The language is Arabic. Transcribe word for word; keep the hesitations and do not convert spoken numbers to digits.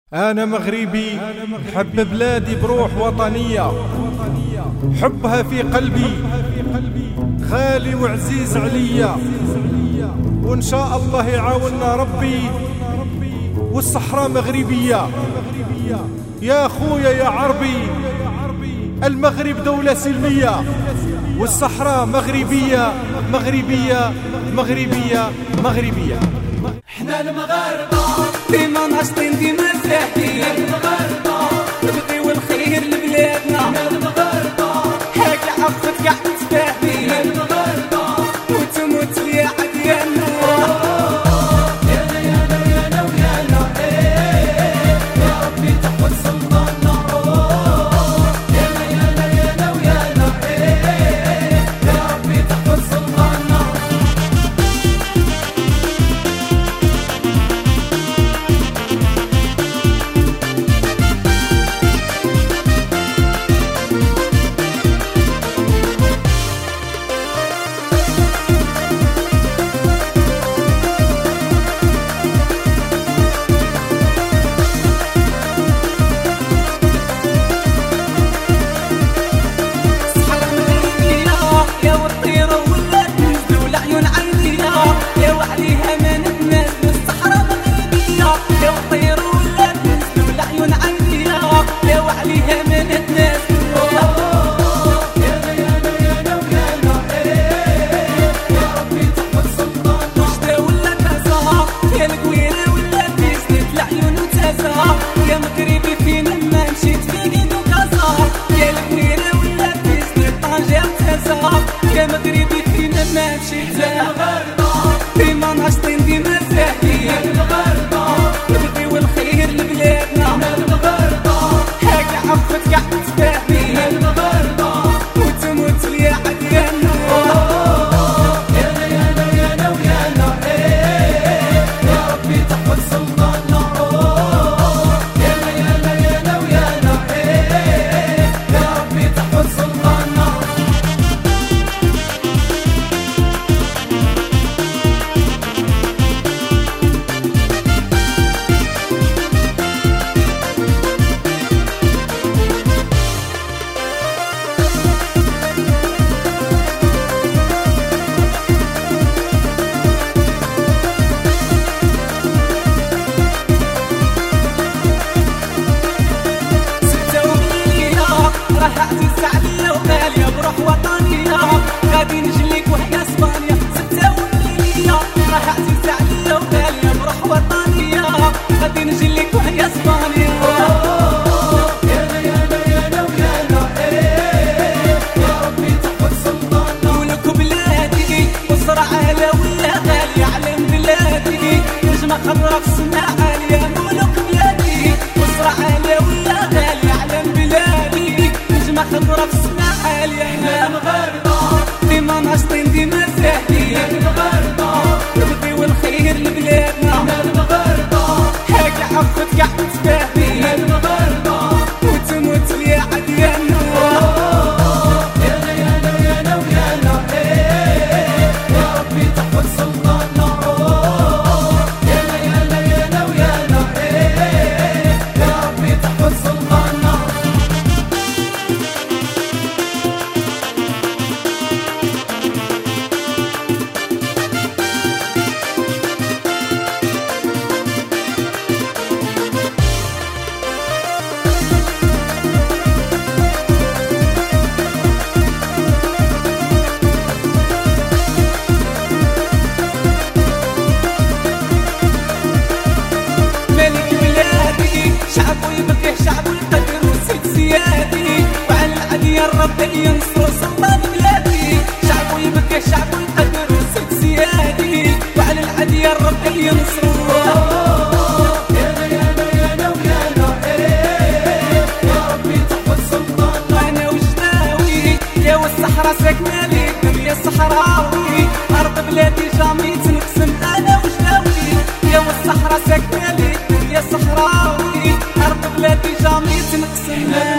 أنا مغربي حب بلادي بروح وطنية، حبها في قلبي غالي وعزيز عليا، وإن شاء الله يعاوننا ربي والصحراء مغربية. يا خويا يا عربي، المغرب دولة سلمية والصحراء مغربية مغربية مغربية مغربية. احنا المغاربة ديما ناشطين ديما ساحين، المغاربة نبغيو الخير لبلادنا، احنا المغاربة هاكا عفت كاع متفاهمين، المغاربة وتموت ليا عديالنا. يانا يانا ويانا ويانا ايه يا ربي تحفظ سلطاننا. يانا يانا ويانا ويانا ايه يا ربي تحفظ سلطاننا. يا مغربي فينا ما مشيت في دينو كازار، يا الكبيرة ولا تيزني طنجة وتازار، يا مغربي فينا ما مشيت. المغاربة ديما ناشطين ديما ساهين، المغاربة نبغيو الخير لبلادنا، المغاربة هاكا عفت كاع متفاهمين، المغاربة وتموت ليا عديالنا. يانا يانا ويانا ويانا ايه يا ربي تحفظ سلطاننا. راح عزيز عليا وغالية بروح وطنية، غادي نجليك وحيا اسبانيا ستة ومليلية. راح عزيز عليا وغالية بروح وطنية، غادي نجليك وحيا اسبانيا. يانا يانا ويانا ويانا ايه يا ربي تحفظ سلطاننا. ولك بلادي وصرع على ولا غالية علم بلادي، نجمة خضرا في السماء عالية. ملوك بلادي وصرع على ولا غالية علم بلادي، نجمة خضرا في السماء عالية. احنا المغاربة ديما ناشطين ديما ساهين، المغاربة نبغيو الخير لبلادنا، احنا المغاربة هاكا عفت كاع متفاهمين، المغاربة وتموت ليا عديالنا. يانا يانا ويانا ويانا ايه يا ربي تحفظ سلطاننا. يانا يانا ويانا ويانا ايه يا ربي تحفظ سلطاننا. شعبو يبكي شعبو يقدر وسيد سيادي، وعلى العديان ربي ينصر سلطان بلادي. شعبو يبكي شعبو يقدر وسيد سيادي، وعلى العديان ربي ينصر. يانا يانا ويانا ويانا ايه يا ربي تحفظ سلطاننا. انا وجداوي يا والصحراء ساكنة ليك يا صحراوي، ارض بلادي جامي تنقسم. انا وجداوي يا والصحراء ساكنة ليك يا صحراوي، أرض بلادي جامي تنقسم.